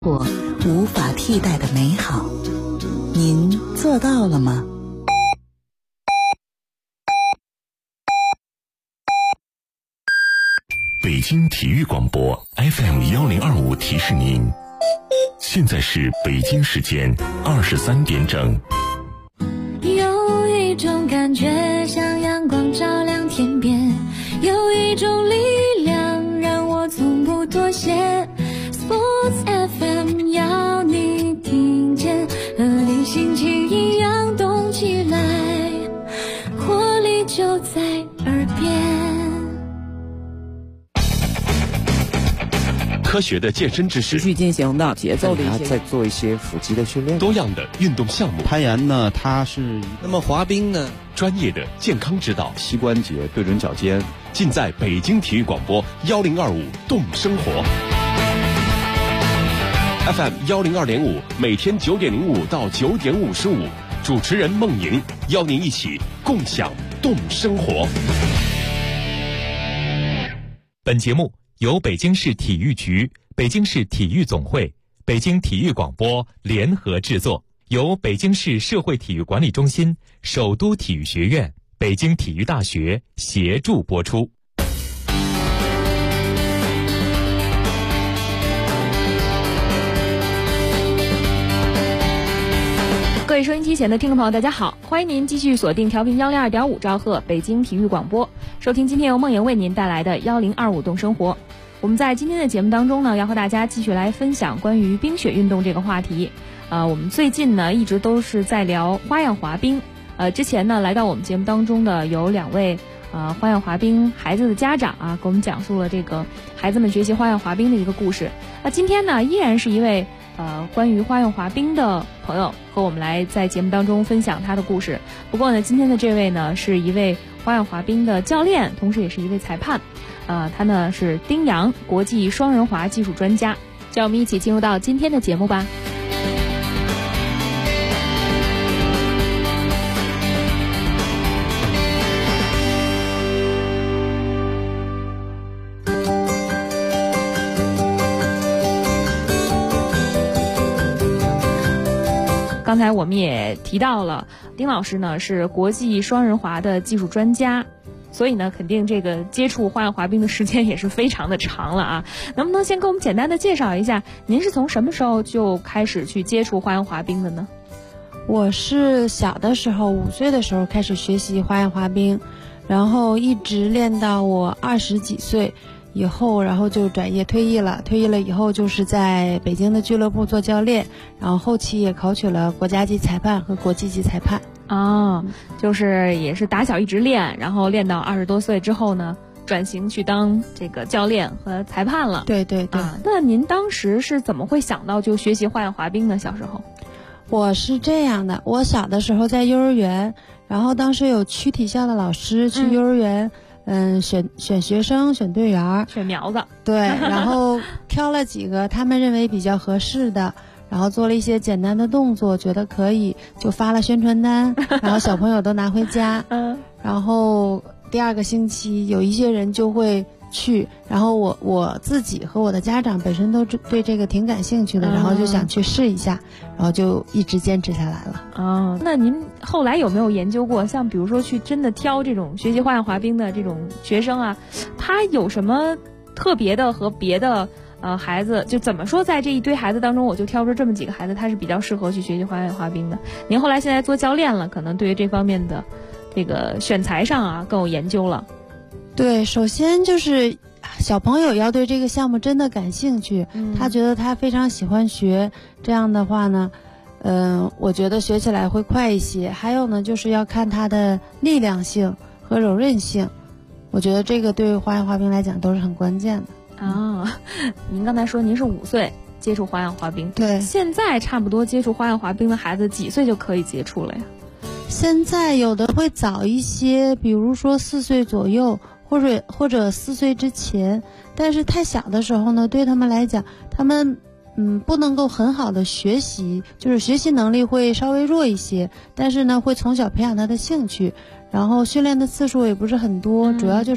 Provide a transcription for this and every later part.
过无法替代的美好，您做到了吗？ 北京体育广播 FM1025提示您，现在是北京时间23点整。 有一种感觉像阳光照亮天边，有一种力量让我从不妥协。 Sports FM 要你听见，和你心情一样动起来，活力就在耳边。 科学的健身知识， 持续进行的节奏的一些， 再做一些腹肌的训练。 多样的运动项目， 攀岩呢，它是那么滑冰呢， 专业的健康指导， 膝关节对准脚尖， 尽在北京体育广播1025动生活 FM 102.5，每天9点05到9点55，主持人孟莹邀您一起共享动生活。 本节目由北京市体育局、北京市体育总会、北京体育广播联合制作，由北京市社会体育管理中心、首都体育学院、北京体育大学协助播出。 各位收音机前的听众朋友，大家好，欢迎您继续锁定调频102.5兆赫北京体育广播，收听今天由梦莹为您带来的1025动生活。我们在今天的节目当中呢，要和大家继续来分享关于冰雪运动这个话题。我们最近呢一直都是在聊花样滑冰。之前呢来到我们节目当中的有2位花样滑冰孩子的家长啊，给我们讲述了这个孩子们学习花样滑冰的一个故事。今天呢依然是一位关于花样滑冰的朋友和我们来在节目当中分享他的故事。不过呢，今天的这位呢是一位花样滑冰的教练，同时也是一位裁判。他呢是丁阳，国际双人滑技术专家。就让我们一起进入到今天的节目吧。刚才我们也提到了，丁老师呢是国际双人滑的技术专家，所以呢肯定这个接触花样滑冰的时间也是非常的长了啊。能不能先给我们简单的介绍一下，您是从什么时候就开始去接触花样滑冰的呢？ 我是小的时候5岁的时候开始学习花样滑冰，然后一直练到我20几岁以后，然后就转业退役了。退役了以后就是在北京的俱乐部做教练，然后后期也考取了国家级裁判和国际级裁判。 就是也是打小一直练，然后练到20多岁之后呢，转型去当这个教练和裁判了。 对对对。 那您当时是怎么会想到就学习花样滑冰呢？小时候？ 我是这样的，我小的时候在幼儿园，然后当时有区体校的老师去幼儿园选学生，选队员， 选苗子。 对，然后挑了几个他们认为比较合适的，然后做了一些简单的动作，觉得可以，就发了宣传单，然后小朋友都拿回家。然后第2个星期有一些人就会去，然后我自己和我的家长本身都对这个挺感兴趣的，然后就想去试一下，然后就一直坚持下来了。 那您后来有没有研究过，像比如说去真的挑这种学习花样滑冰的这种学生啊，他有什么特别的和别的孩子，就怎么说在这一堆孩子当中，我就挑出这么几个孩子，他是比较适合去学习花样滑冰的？您后来现在做教练了，可能对于这方面的这个选材上啊更有研究了。 对，首先就是小朋友要对这个项目真的感兴趣，他觉得他非常喜欢学，这样的话呢我觉得学起来会快一些。还有呢就是要看他的力量性和柔韧性，我觉得这个对花样滑冰来讲都是很关键的。 您刚才说您是5岁接触花样滑冰， 对， 现在差不多接触花样滑冰的孩子几岁就可以接触了呀？ 现在有的会早一些，比如说4岁左右，或者4岁之前，但是太小的时候呢，对他们来讲，他们不能够很好的学习，就是学习能力会稍微弱一些，但是呢会从小培养他的兴趣，然后训练的次数也不是很多，主要就是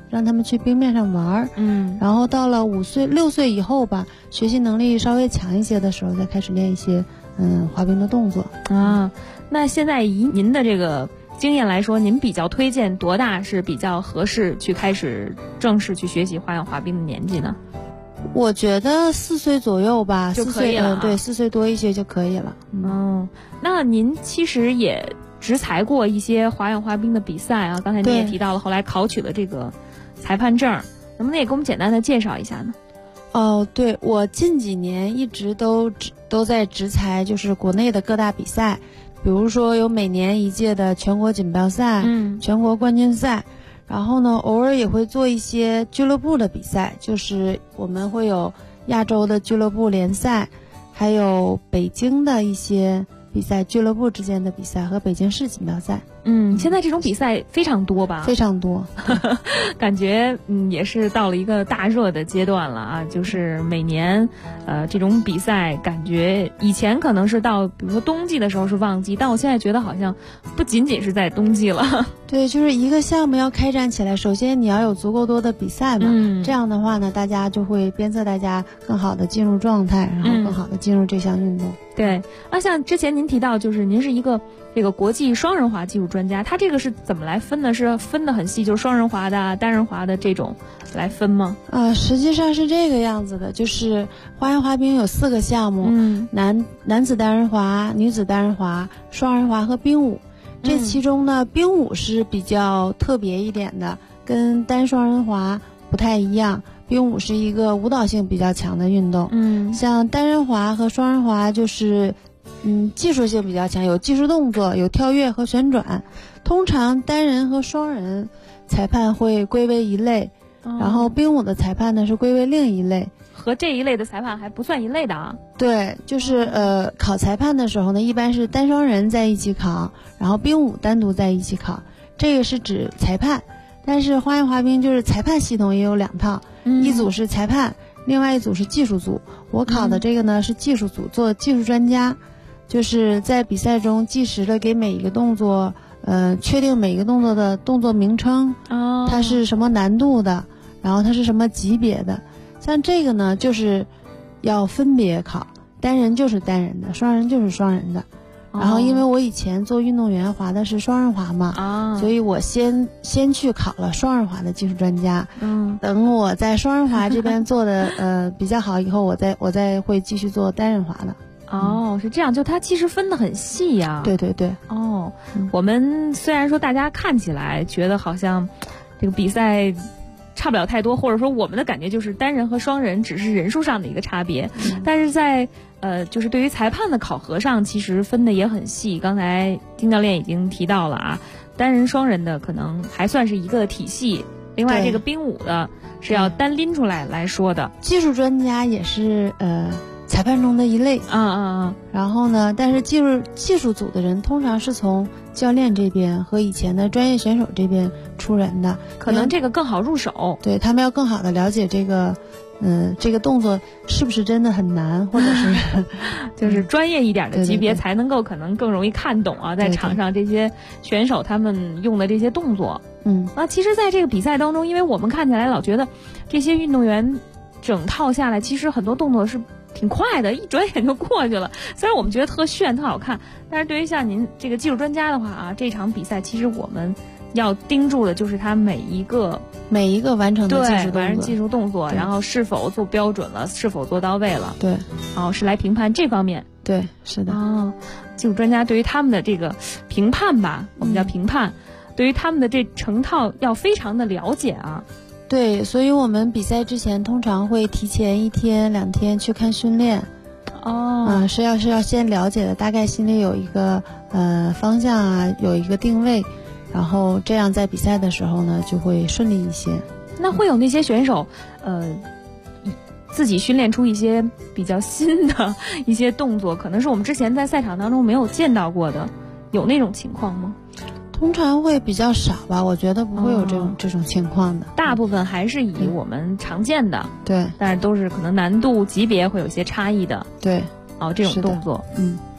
让他们去冰面上玩。然后到了6岁以后吧，学习能力稍微强一些的时候，再开始练一些滑冰的动作啊。那现在以您的这个经验来说，您比较推荐多大是比较合适去开始正式去学习花样滑冰的年纪呢？ 我觉得4岁左右吧， 就可以了。 对，4岁多一些就可以了。 那您其实也执裁过一些花样滑冰的比赛啊，刚才您也提到了，后来考取了这个裁判证，能不能也给我们简单的介绍一下呢？ 对，我近几年一直都在执裁，就是国内的各大比赛，比如说有每年一届的全国锦标赛、全国冠军赛，然后呢，偶尔也会做一些俱乐部的比赛，就是我们会有亚洲的俱乐部联赛，还有北京的一些比赛，俱乐部之间的比赛和北京市锦标赛。 现在这种比赛非常多吧？ 非常多， 感觉也是到了一个大热的阶段了啊！就是每年，这种比赛感觉以前可能是到比如说冬季的时候是旺季，但我现在觉得好像不仅仅是在冬季了。 对，就是一个项目要开展起来，首先你要有足够多的比赛嘛，这样的话呢，大家就会鞭策大家更好的进入状态，然后更好的进入这项运动。 对，像之前您提到，就是您是一个这个国际双人滑技术专家，他这个是怎么来分呢？是分得很细，就是双人滑的、单人滑的这种来分吗？ 实际上是这个样子的，就是花样滑冰有4个项目，男子单人滑、女子单人滑、双人滑和冰舞。这其中呢，冰舞是比较特别一点的，跟单双人滑不太一样。冰舞是一个舞蹈性比较强的运动，像单人滑和双人滑就是技术性比较强，有技术动作，有跳跃和旋转。通常单人和双人裁判会归为一类，然后冰舞的裁判呢是归为另一类。 和这一类的裁判还不算一类的啊？ 对，就是考裁判的时候呢，一般是单双人在一起考，然后冰舞单独在一起考，这个是指裁判。但是花样滑冰就是裁判系统也有2套，一组是裁判，另外一组是技术组。我考的这个呢是技术组，做技术专家，就是在比赛中计时的给每一个动作，确定每一个动作的动作名称，它是什么难度的，然后它是什么级别的。像这个呢，就是要分别考，单人就是单人的，双人就是双人的。然后因为我以前做运动员滑的是双人滑嘛，所以我先去考了双人滑的技术专家。等我在双人滑这边做的比较好以后，我再会继续做单人滑的。 是这样，就它其实分得很细呀。 对对对。 我们虽然说大家看起来觉得好像这个比赛差不了太多，或者说我们的感觉就是单人和双人只是人数上的一个差别，但是在就是对于裁判的考核上，其实分的也很细。刚才丁教练已经提到了啊，单人双人的可能还算是一个体系，另外这个冰舞的是要单拎出来说的。 技术专家也是裁判中的一类。然后呢，但是技术组的人通常是从教练这边和以前的专业选手这边出人的， 可能这个更好入手。 对，他们要更好的了解这个动作是不是真的很难，或者是就是专业一点的级别才能够可能更容易看懂啊，在场上这些选手他们用的这些动作。其实在这个比赛当中，因为我们看起来老觉得这些运动员整套下来，其实很多动作是挺快的，一转眼就过去了。虽然我们觉得特炫特好看，但是对于像您这个技术专家的话啊，这场比赛其实我们要盯住的就是他每一个完成的技术动作，然后是否做标准了，是否做到位了。 对， 是来评判这方面。 对，是的。 技术专家对于他们的这个评判吧，我们叫评判，对于他们的这成套要非常的了解啊。 对，所以我们比赛之前通常会提前1天2天去看训练。是要先了解的，大概心里有一个方向啊，有一个定位，然后这样在比赛的时候呢就会顺利一些。 那会有那些选手自己训练出一些比较新的一些动作，可能是我们之前在赛场当中没有见到过的，有那种情况吗？ 通常会比较少吧，我觉得不会有这种情况的， 大部分还是以我们常见的， 对， 但是都是可能难度级别会有些差异的， 对， 这种动作。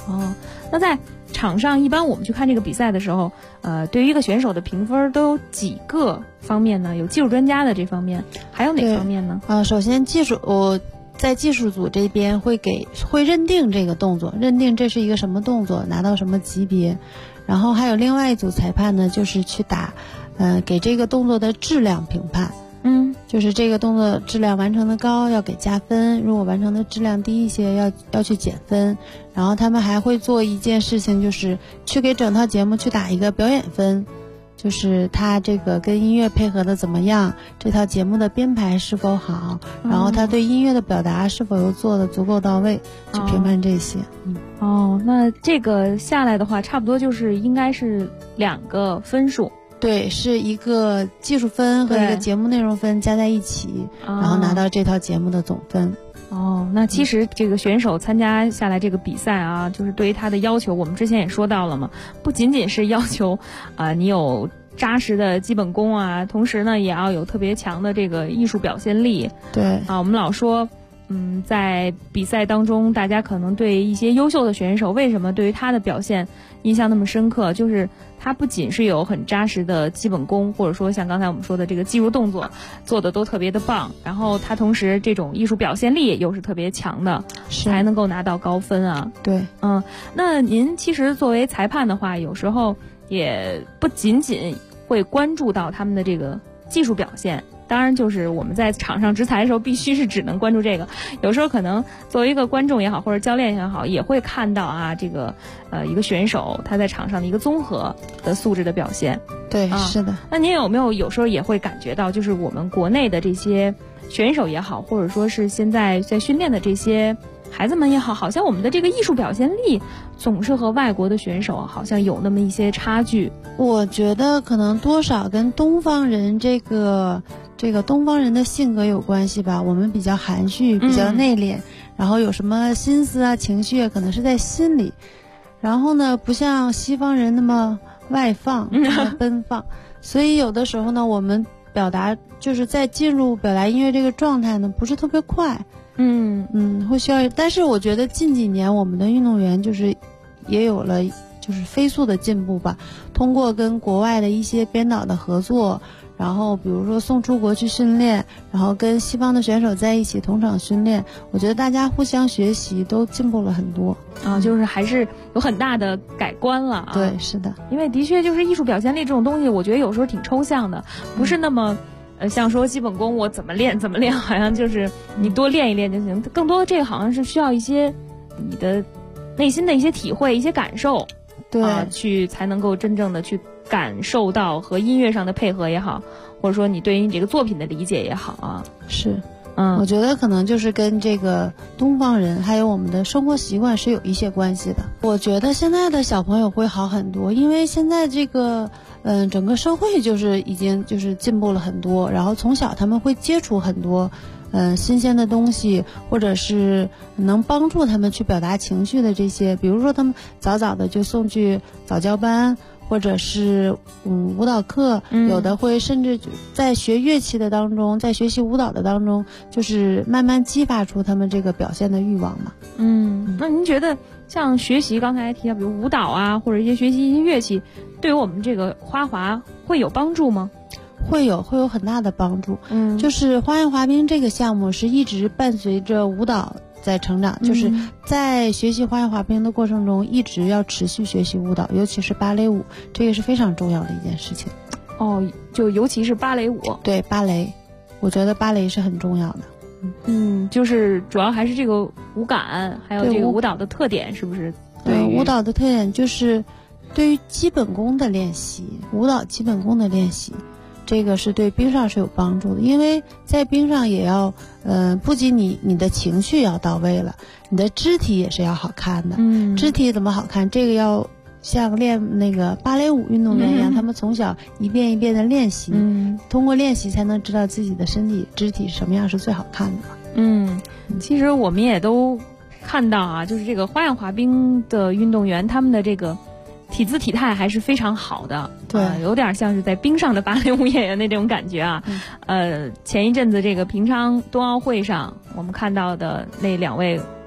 哦，那在场上一般我们去看这个比赛的时候，对于一个选手的评分都有几个方面呢？有技术专家的这方面，还有哪方面呢？ 首先技术，我在技术组这边会认定这个动作，认定这是一个什么动作，拿到什么级别。然后还有另外一组裁判呢，就是去打，给这个动作的质量评判。就是这个动作质量完成的高要给加分，如果完成的质量低一些要去减分。然后他们还会做一件事情，就是去给整套节目去打一个表演分，就是他这个跟音乐配合的怎么样，这套节目的编排是否好，然后他对音乐的表达是否又做得足够到位，去评判这些。 那这个下来的话，差不多就是应该是2个分数。 对，是一个技术分和一个节目内容分加在一起，然后拿到这套节目的总分。 那其实这个选手参加下来这个比赛啊，就是对于他的要求，我们之前也说到了嘛，不仅仅是要求你有扎实的基本功啊，同时呢也要有特别强的这个艺术表现力。 对我们老说在比赛当中，大家可能对一些优秀的选手，为什么对于他的表现印象那么深刻，就是他不仅是有很扎实的基本功，或者说像刚才我们说的这个技术动作做的都特别的棒，然后他同时这种艺术表现力又是特别强的，才能够拿到高分啊。 对， 那您其实作为裁判的话，有时候也不仅仅会关注到他们的这个技术表现，当然就是我们在场上执裁的时候必须是只能关注这个，有时候可能作为一个观众也好，或者教练也好，也会看到这个一个选手他在场上的一个综合的素质的表现。 对，是的。 那您有时候也会感觉到，就是我们国内的这些选手也好，或者说是现在在训练的这些孩子们也好，好像我们的这个艺术表现力总是和外国的选手好像有那么一些差距。 我觉得可能多少跟东方人这个东方人的性格有关系吧，我们比较含蓄，比较内敛，然后有什么心思啊情绪可能是在心里，然后呢不像西方人那么外放那么奔放，所以有的时候呢我们表达就是在进入表达音乐这个状态呢不是特别快，会需要。但是我觉得近几年我们的运动员就是也有了就是飞速的进步吧，通过跟国外的一些编导的合作，然后比如说送出国去训练，然后跟西方的选手在一起同场训练，我觉得大家互相学习都进步了很多就是还是有很大的改观了对，是的， 因为的确就是艺术表现力这种东西，我觉得有时候挺抽象的，不是那么像说基本功我怎么练，好像就是你多练一练就行，更多的这个好像是需要一些你的内心的一些体会，一些感受， 对去才能够真正的去感受到和音乐上的配合也好，或者说你对于你这个作品的理解也好是我觉得可能就是跟这个东方人还有我们的生活习惯是有一些关系的。我觉得现在的小朋友会好很多，因为现在这个整个社会就是已经就是进步了很多，然后从小他们会接触很多新鲜的东西，或者是能帮助他们去表达情绪的这些，比如说他们早早的就送去早教班，或者是舞蹈课，有的会甚至在学乐器的当中，在学习舞蹈的当中，就是慢慢激发出他们这个表现的欲望嘛。 那您觉得像学习刚才提到比如舞蹈啊，或者学习一些乐器，对于我们这个花滑会有帮助吗？ 会有很大的帮助。就是花样滑冰这个项目是一直伴随着舞蹈在成长，就是在学习花样滑冰的过程中一直要持续学习舞蹈，尤其是芭蕾舞，这个是非常重要的一件事情。 就尤其是芭蕾舞。 对，芭蕾，我觉得芭蕾是很重要的。 就是主要还是这个舞感，还有这个舞蹈的特点，是不是？ 对，舞蹈的特点就是对于基本功的练习，舞蹈基本功的练习，这个是对冰上是有帮助的，因为在冰上也要不仅你的情绪要到位了，你的肢体也是要好看的。肢体怎么好看，这个要像练那个芭蕾舞运动员一样，他们从小一遍一遍的练习，通过练习才能知道自己的身体肢体什么样是最好看的。 其实我们也都看到就是这个花样滑冰的运动员，他们的这个体姿体态还是非常好的， 对， 有点像是在冰上的芭蕾舞演员那种感觉前一阵子这个平昌冬奥会上，我们看到的那2位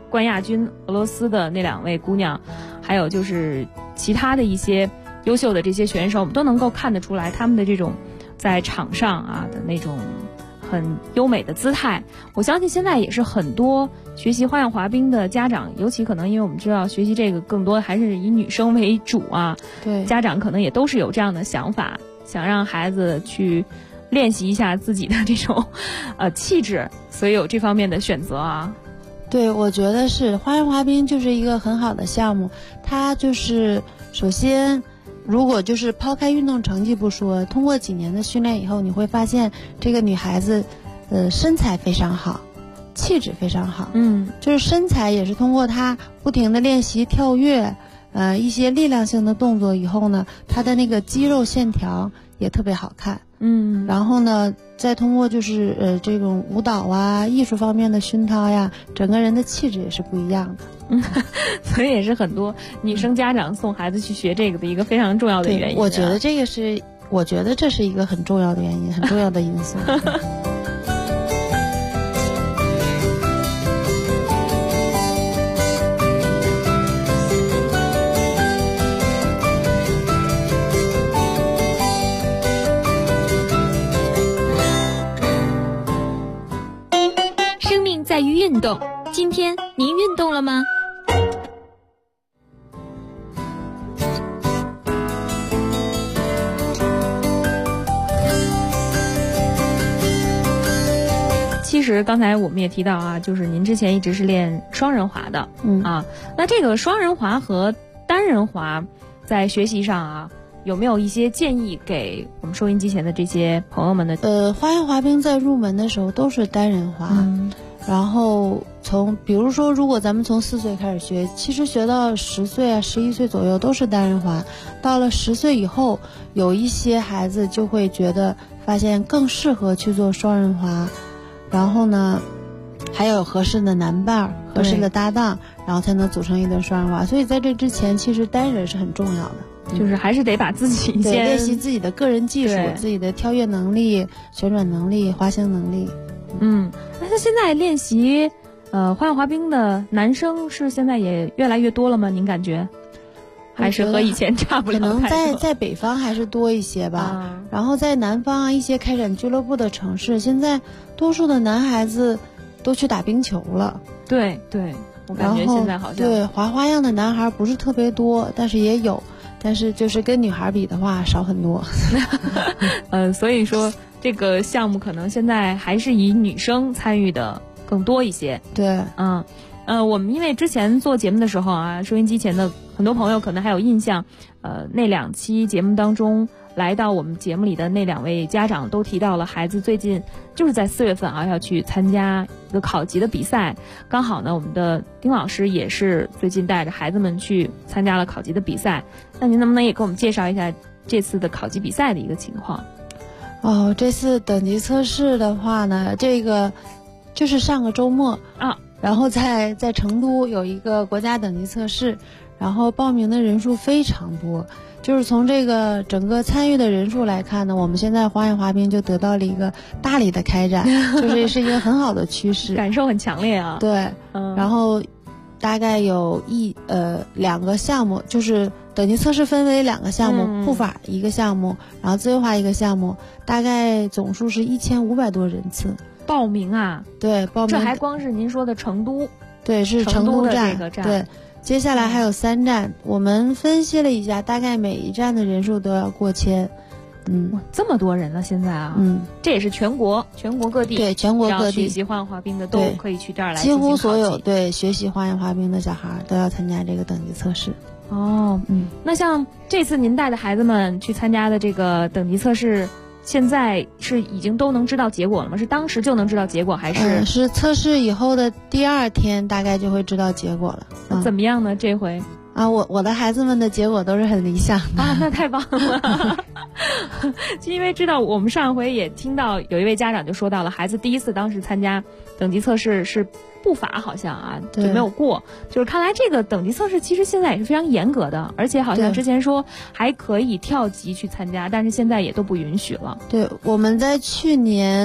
冠亚军俄罗斯的那2位姑娘，还有就是其他的一些优秀的这些选手，我们都能够看得出来他们的这种在场上的那种很优美的姿态。我相信现在也是很多学习花样滑冰的家长，尤其可能因为我们知道学习这个更多还是以女生为主对， 家长可能也都是有这样的想法，想让孩子去练习一下自己的这种气质，所以有这方面的选择对，我觉得是花样滑冰就是一个很好的项目。它就是首先，如果就是抛开运动成绩不说，通过几年的训练以后，你会发现这个女孩子身材非常好，气质非常好。就是身材也是通过她不停的练习跳跃一些力量性的动作以后呢，她的那个肌肉线条也特别好看。然后呢，再通过就是这种舞蹈艺术方面的熏陶呀，整个人的气质也是不一样的。 所以也是很多女生家长送孩子去学这个的一个非常重要的原因。 我觉得这是一个很重要的原因，很重要的因素。 在于运动，今天您运动了吗？ 其实刚才我们也提到就是您之前一直是练双人滑的，那这个双人滑和单人滑在学习上有没有一些建议给我们收音机前的这些朋友们的？ 花样滑冰在入门的时候都是单人滑。然后比如说如果咱们从4岁开始学，其实学到10岁11岁左右都是单人滑。到了10岁以后，有一些孩子就会发现更适合去做双人滑，然后呢还有合适的男伴、合适的搭档，然后才能组成一对双人滑。所以在这之前其实单人是很重要的， 就是还是得把自己先练习自己的个人技术，自己的跳跃能力、旋转能力、滑行能力。 那现在练习花样滑冰的男生是现在也越来越多了吗？您感觉还是和以前差不了太多？ 可能在北方还是多一些吧。然后在南方一些开展俱乐部的城市，现在多数的男孩子都去打冰球了。 对，我感觉现在好像对滑花样的男孩不是特别多，但是也有，但是就是跟女孩比的话少很多。 所以说这个项目可能现在还是以女生参与的更多一些。 对， 我们因为之前做节目的时候收音机前的很多朋友可能还有印象，那2期节目当中来到我们节目里的那2位家长都提到了孩子最近就是在4月份要去参加一个考级的比赛，刚好呢我们的丁老师也是最近带着孩子们去参加了考级的比赛。那您能不能也给我们介绍一下这次的考级比赛的一个情况？ 这次等级测试的话呢，这个就是上个周末然后在成都有一个国家等级测试，然后报名的人数非常多。就是从这个整个参与的人数来看呢，我们现在花样滑冰就得到了一个大力的开展，就是是一个很好的趋势， 感受很强烈对，然后大概有2个项目，就是等级测试分为2个项目，护法一个项目，然后自由滑一个项目，大概总数是1500多人次报名对，报名。 这还光是您说的成都？ 对，是成都站。对，接下来还有3站，我们分析了一下，大概每一站的人数都要过千。 这么多人了现在这也是全国各地， 对，全国各地学习花样滑冰的都可以去这儿来， 几乎所有学习花样滑冰的小孩都要参加这个等级测试。 那像这次您带的孩子们去参加的这个等级测试，现在是已经都能知道结果了吗？是当时就能知道结果，还是是测试以后的第2天大概就会知道结果了？ 怎么样呢？这回我的孩子们的结果都是很理想的那太棒了。因为知道我们上回也听到有一位家长就说到了，孩子第一次当时参加等级测试是步伐好像就没有过，就是看来这个等级测试其实现在也是非常严格的，而且好像之前说还可以跳级去参加，但是现在也都不允许了。 对，我们在去年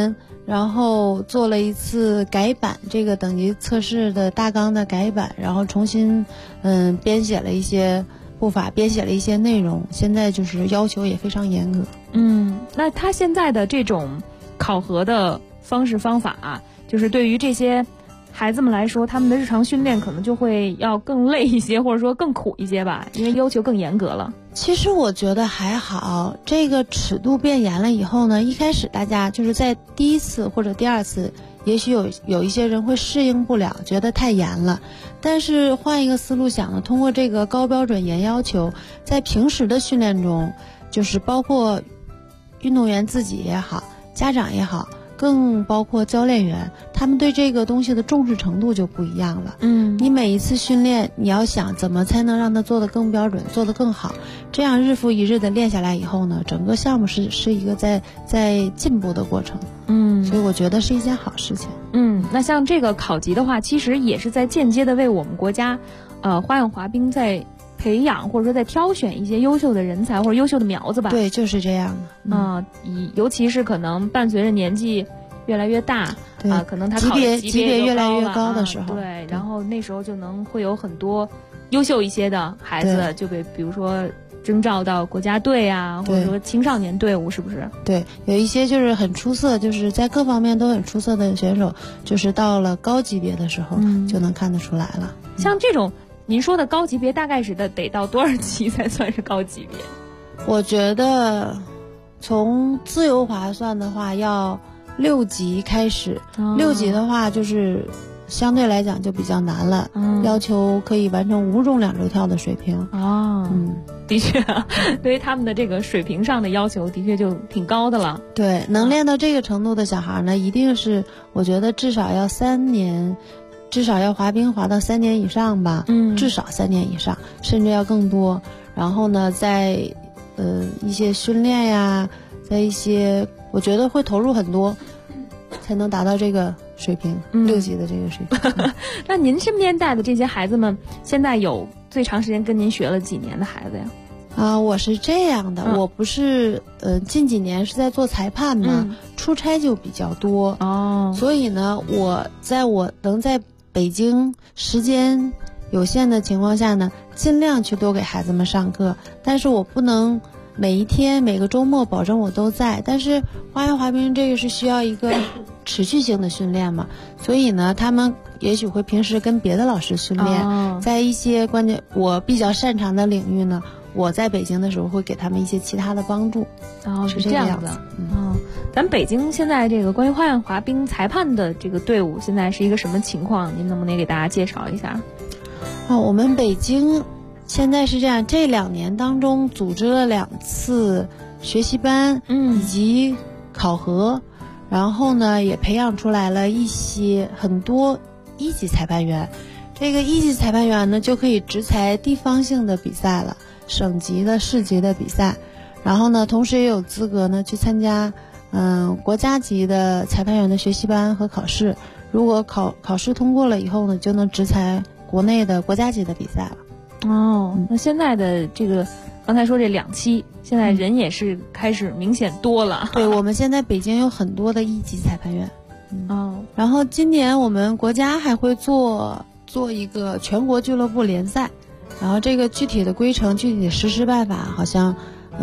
然后做了一次改版，这个等级测试的大纲的改版，然后重新编写了一些步伐，编写了一些内容，现在就是要求也非常严格。 那他现在的这种考核的方式方法，就是对于这些孩子们来说，他们的日常训练可能就会要更累一些，或者说更苦一些吧，因为要求更严格了。 其实我觉得还好，这个尺度变严了以后呢，一开始大家就是在第一次或者第二次，也许有一些人会适应不了，觉得太严了。但是换一个思路想呢，通过这个高标准严要求，在平时的训练中，就是包括运动员自己也好，家长也好，更包括教练员，他们对这个东西的重视程度就不一样了。你每一次训练，你要想怎么才能让它做得更标准，做得更好，这样日复一日的练下来以后呢，整个项目是一个在进步的过程。所以我觉得是一件好事情。 那像这个考级的话，其实也是在间接的为我们国家花样滑冰在培养或者说在挑选一些优秀的人才或者优秀的苗子吧。 对，就是这样的。 尤其是可能伴随着年纪越来越大，可能他考的级别越来越高的时候， 对，然后那时候就能会有很多优秀一些的孩子就被比如说征召到国家队啊，或者说青少年队伍，是不是？ 对，有一些就是很出色，就是在各方面都很出色的选手，就是到了高级别的时候就能看得出来了。 像这种您说的高级别，大概是得到多少级才算是高级别？ 我觉得从自由滑算的话，要6级开始。6级的话就是相对来讲就比较难了，要求可以完成5种2周跳的水平。 的确，对于他们的这个水平上的要求，的确就挺高的了。 对，能练到这个程度的小孩呢，一定是我觉得至少要3年。至少要滑冰滑到3年以上吧，至少3年以上，甚至要更多。然后呢，在一些训练呀，在一些我觉得会投入很多，才能达到这个水平，6级的这个水平。 那您身边带的这些孩子们，现在有最长时间跟您学了几年的孩子呀？ 我是这样的，我不是近几年是在做裁判嘛，出差就比较多所以呢，我能在北京时间有限的情况下呢，尽量去多给孩子们上课，但是我不能每一天每个周末保证我都在。但是花样滑冰这个是需要一个持续性的训练嘛，所以呢，他们也许会平时跟别的老师训练，在一些关键我比较擅长的领域呢，我在北京的时候会给他们一些其他的帮助。 是这样子。咱北京现在这个关于花样滑冰裁判的这个队伍现在是一个什么情况？您能不能给大家介绍一下？ 我们北京现在是这样，这2年当中组织了2次学习班，以及考核，然后呢也培养出来了很多1级裁判员。这个1级裁判员呢就可以直裁地方性的比赛了，省级的市级的比赛，然后呢同时也有资格呢去参加国家级的裁判员的学习班和考试。如果考试通过了以后呢，就能直裁国内的国家级的比赛了。 那现在的这个刚才说这2期，现在人也是开始明显多了。 对，我们现在北京有很多的1级裁判员。然后今年我们国家还会做一个全国俱乐部联赛，然后这个具体的规程、具体的实施办法，好像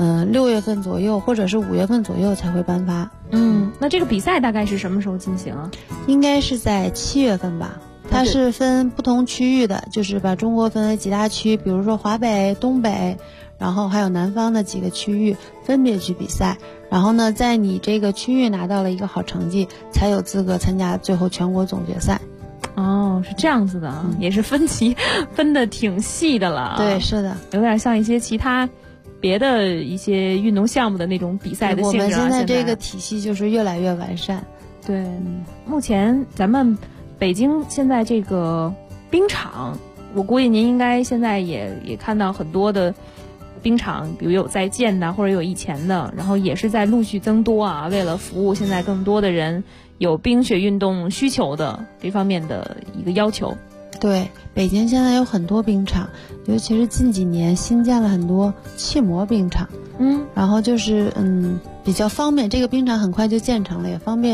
6月份左右或者是5月份左右才会颁发。 那这个比赛大概是什么时候进行啊？ 应该是在7月份吧。它是分不同区域的，就是把中国分为几大区，比如说华北、东北，然后还有南方的几个区域分别去比赛。然后呢，在你这个区域拿到了一个好成绩，才有资格参加最后全国总决赛。 是这样子的，也是分级分的挺细的了。 对，是的， 有点像一些其他别的一些运动项目的那种比赛的性质。 我们现在这个体系就是越来越完善。 对，目前咱们北京现在这个冰场，我估计您应该现在也看到很多的冰场，比如有在建的或者有以前的，然后也是在陆续增多啊，为了服务现在更多的人有冰雪运动需求的这方面的一个要求。 对，北京现在有很多冰场，尤其是近几年新建了很多气模冰场。然后就是比较方便，这个冰场很快就建成了，也方便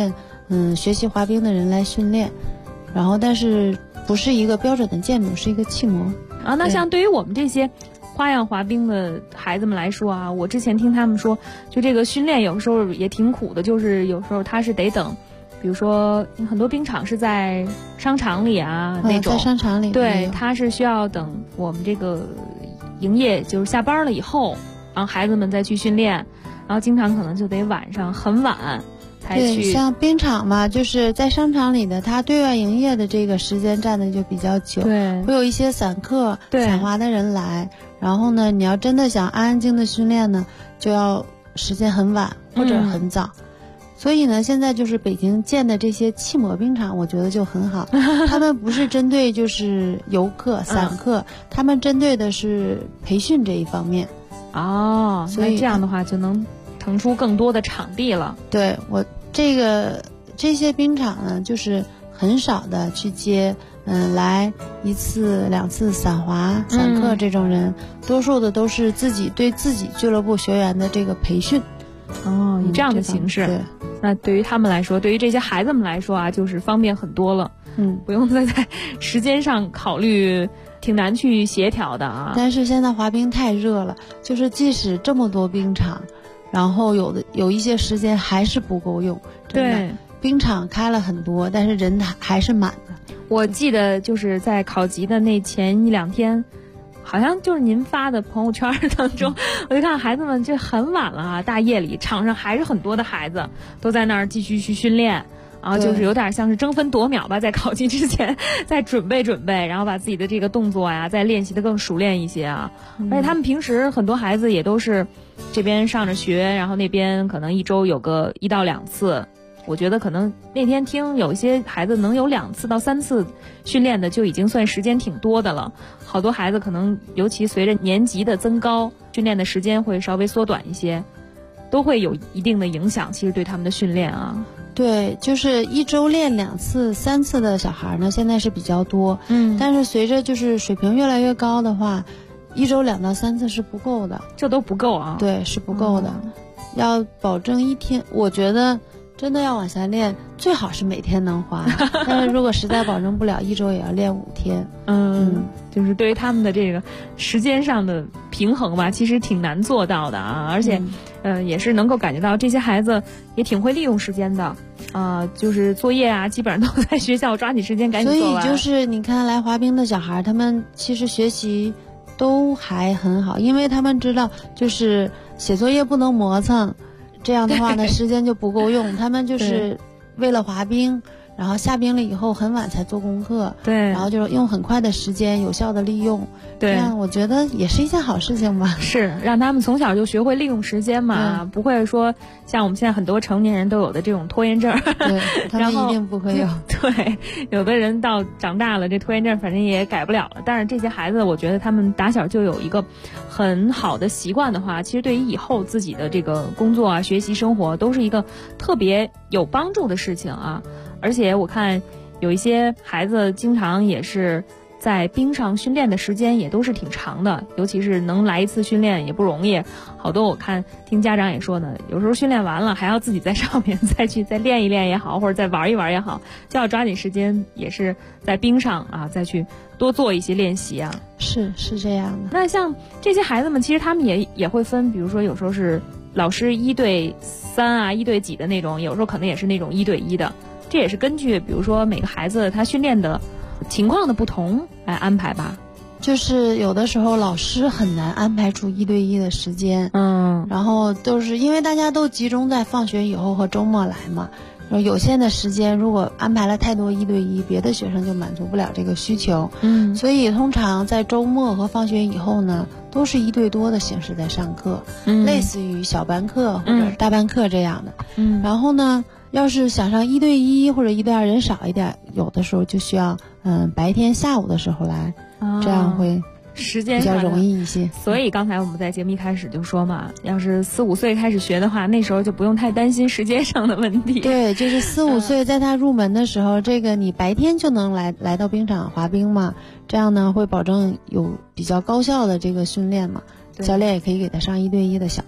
学习滑冰的人来训练，然后但是不是一个标准的剑模，是一个气模啊。那像对于我们这些花样滑冰的孩子们来说啊，我之前听他们说，就这个训练有时候也挺苦的，就是有时候他是得等，比如说很多冰场是在商场里啊，那种在商场里， 对，他是需要等我们这个营业就是下班了以后，然后孩子们再去训练，然后经常可能就得晚上很晚才去。 对，像冰场嘛，就是在商场里的，它对外营业的这个时间占的就比较久， 对， 会有一些散客、散滑的人来，然后呢，你要真的想安安静的训练呢，就要时间很晚或者很早。所以呢，现在就是北京建的这些气模冰场，我觉得就很好。他们不是针对就是游客、散客，他们针对的是培训这一方面。 哦，所以这样的话就能腾出更多的场地了。 对，我这些冰场呢，就是很少的去接来1次2次散滑散客这种人，多数的都是对自己俱乐部学员的这个培训。 哦，以这样的形式， 对， 那对于他们来说，对于这些孩子们来说啊，就是方便很多了。不用再在时间上考虑，挺难去协调的啊。 但是现在滑冰太热了，就是即使这么多冰场，然后有一些时间还是不够用。 对， 冰场开了很多，但是人还是满的。 我记得就是在考级的那前1、2天。好像就是您发的朋友圈当中，我就看孩子们这很晚了啊，大夜里场上还是很多的孩子都在那儿继续去训练，然后就是有点像是争分夺秒吧，在考级之前再准备，然后把自己的这个动作呀再练习的更熟练一些啊。而且他们平时很多孩子也都是这边上着学，然后那边可能1周有个1到2次。我觉得可能那天听有一些孩子能有2次到3次训练的，就已经算时间挺多的了。好多孩子可能尤其随着年级的增高，训练的时间会稍微缩短一些，都会有一定的影响，其实对他们的训练啊。 对，就是1周练2次、3次的小孩呢，现在是比较多。但是随着就是水平越来越高的话，1周2到3次是不够的， 这都不够啊。 对，是不够的。要保证1天，我觉得真的要往下练，最好是每天能滑。但是如果实在保证不了，1周也要练5天。 就是对于他们的这个时间上的平衡吧，其实挺难做到的啊。而且，也是能够感觉到这些孩子也挺会利用时间的。就是作业啊，基本上都在学校抓紧时间赶紧做完。 所以就是你看来滑冰的小孩，他们其实学习都还很好，因为他们知道就是写作业不能磨蹭。这样的话呢，时间就不够用。他们就是为了滑冰，然后下冰了以后很晚才做功课， 对， 然后就是用很快的时间有效的利用， 对， 这样我觉得也是一件好事情吧。 是让他们从小就学会利用时间嘛，不会说像我们现在很多成年人都有的这种拖延症， 对，他们一定不会有。 对，有的人到长大了，这拖延症反正也改不了了。但是这些孩子，我觉得他们打小就有一个很好的习惯的话，其实对于以后自己的这个工作啊、学习、生活都是一个特别有帮助的事情啊。而且我看有一些孩子经常也是在冰上训练的时间也都是挺长的，尤其是能来1次训练也不容易。好多我看听家长也说呢，有时候训练完了还要自己在上面再练一练也好，或者再玩一玩也好，就要抓紧时间，也是在冰上啊再去多做一些练习啊。 是这样的。 那像这些孩子们，其实他们也会分，比如说有时候是老师1对3啊，1对几的那种，有时候可能也是那种1对1的。这也是根据比如说每个孩子他训练的情况的不同来安排吧。 就是有的时候老师很难安排出1对1的时间，然后都是因为大家都集中在放学以后和周末来嘛，有限的时间如果安排了太多1对1，别的学生就满足不了这个需求。所以通常在周末和放学以后呢，都是1对多的形式在上课，类似于小班课或者大班课这样的。然后呢，要是想上1对1或者1对2人少一点，有的时候就需要白天下午的时候来，这样会时间比较容易一些。 所以刚才我们在节目一开始就说嘛，要是4、5岁开始学的话，那时候就不用太担心时间上的问题。 对，就是4、5岁在他入门的时候，这个你白天就能来到冰场滑冰嘛，这样呢会保证有比较高效的这个训练嘛，教练也可以给他上1对1的小课。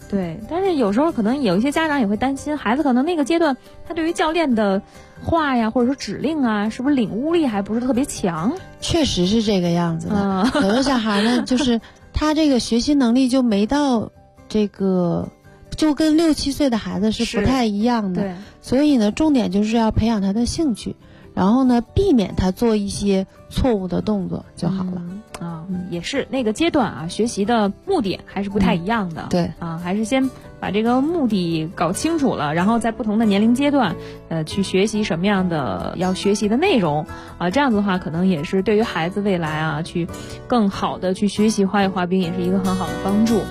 对，但是有时候可能有一些家长也会担心，孩子可能那个阶段他对于教练的话呀，或者说指令啊，是不是领悟力还不是特别强？ 确实是这个样子的。有的小孩呢，就是他这个学习能力就没到这个，就跟6、7岁的孩子是不太一样的。 对， 所以呢，重点就是要培养他的兴趣，然后呢，避免他做一些错误的动作就好了。 也是那个阶段啊，学习的目的还是不太一样的。 对啊，还是先把这个目的搞清楚了，然后在不同的年龄阶段，去学习什么样的要学习的内容啊，这样子的话，可能也是对于孩子未来啊，去更好的去学习花样滑冰，也是一个很好的帮助。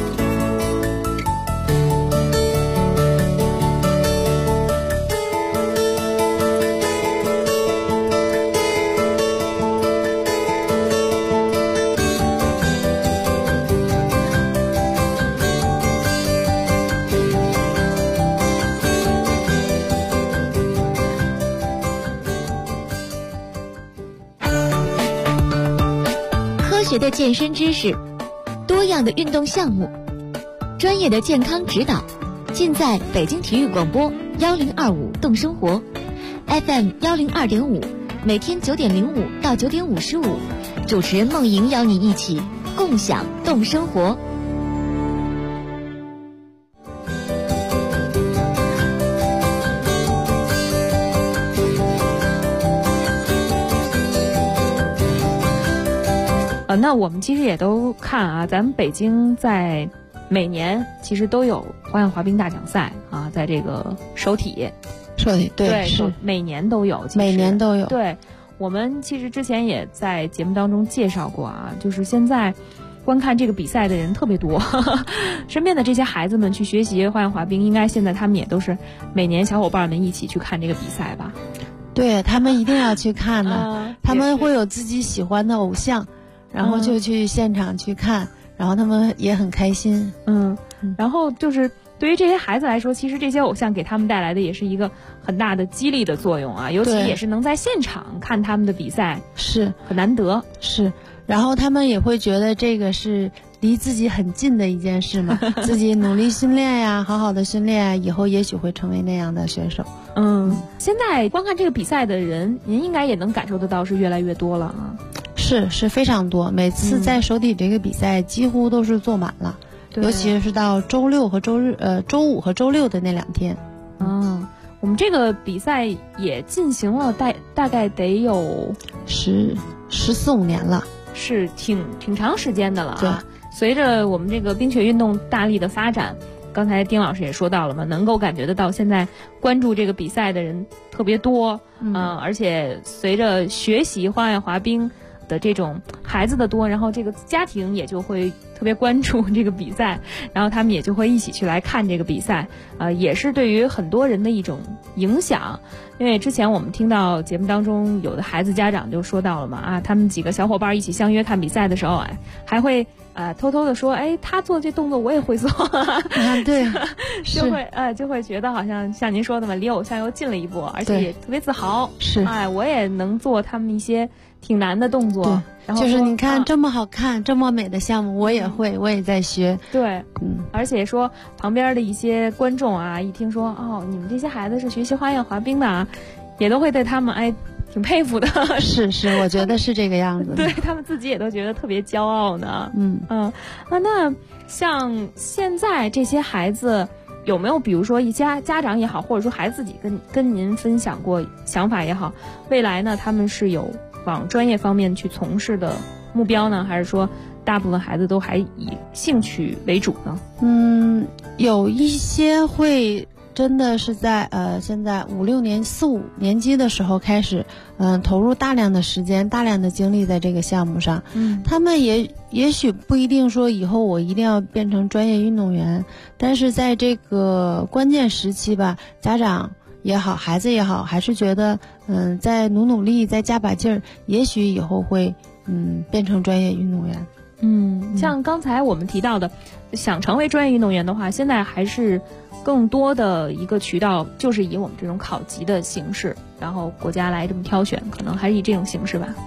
科学的健身知识，多样的运动项目，专业的健康指导，尽在北京体育广播1025动生活 FM 102.5，每天9点05到9点55，主持人梦莹邀你一起共享动生活。 那我们其实也都看啊，咱们北京在每年其实都有花样滑冰大奖赛啊，在这个首体对是每年都有， 每年都有。 对，我们其实之前也在节目当中介绍过啊，就是现在观看这个比赛的人特别多，身边的这些孩子们去学习花样滑冰，应该现在他们也都是每年小伙伴们一起去看这个比赛吧？ 对，他们一定要去看的，他们会有自己喜欢的偶像。然后就去现场去看，然后他们也很开心。 然后就是对于这些孩子来说，其实这些偶像给他们带来的也是一个很大的激励的作用啊，尤其也是能在现场看他们的比赛， 是很难得。 是，然后他们也会觉得这个是离自己很近的一件事嘛，自己努力训练呀，好好的训练，以后也许会成为那样的选手。 现在观看这个比赛的人，您应该也能感受得到是越来越多了啊。 是非常多，每次在首体这个比赛几乎都是坐满了，尤其是到周五和周六的那2天。 我们这个比赛也进行了大概得有 14、15年了， 是挺长时间的了啊。 对， 随着我们这个冰雪运动大力的发展，刚才丁老师也说到了嘛，能够感觉得到现在关注这个比赛的人特别多，而且随着学习花样滑冰的这种孩子的多，然后这个家庭也就会特别关注这个比赛，然后他们也就会一起去来看这个比赛，也是对于很多人的一种影响。因为之前我们听到节目当中有的孩子家长就说到了嘛，他们几个小伙伴一起相约看比赛的时候，还会偷偷的说，他做这动作我也会做， 对， 就会觉得好像像您说的嘛，离偶像又近了一步，而且也特别自豪， 是， 我也能做他们一些挺难的动作，然后就是你看这么好看、这么美的项目，我也会，我也在学。 对，而且说旁边的一些观众啊，一听说你们这些孩子是学习花样滑冰的啊，也都会对他们挺佩服的。 是，我觉得是这个样子。 对，他们自己也都觉得特别骄傲呢。那像现在这些孩子，有没有比如说家长也好，或者说孩子自己跟您分享过想法也好，未来呢他们是有往专业方面去从事的目标呢，还是说大部分孩子都还以兴趣为主呢？ 有一些会真的是在现在4、5年级的时候开始投入大量的时间、大量的精力在这个项目上。他们也许不一定说以后我一定要变成专业运动员，但是在这个关键时期吧，家长也好，孩子也好，还是觉得再努力，再加把劲儿，也许以后会变成专业运动员。 像刚才我们提到的，想成为专业运动员的话，现在还是更多的一个渠道就是以我们这种考级的形式，然后国家来这么挑选，可能还是以这种形式吧。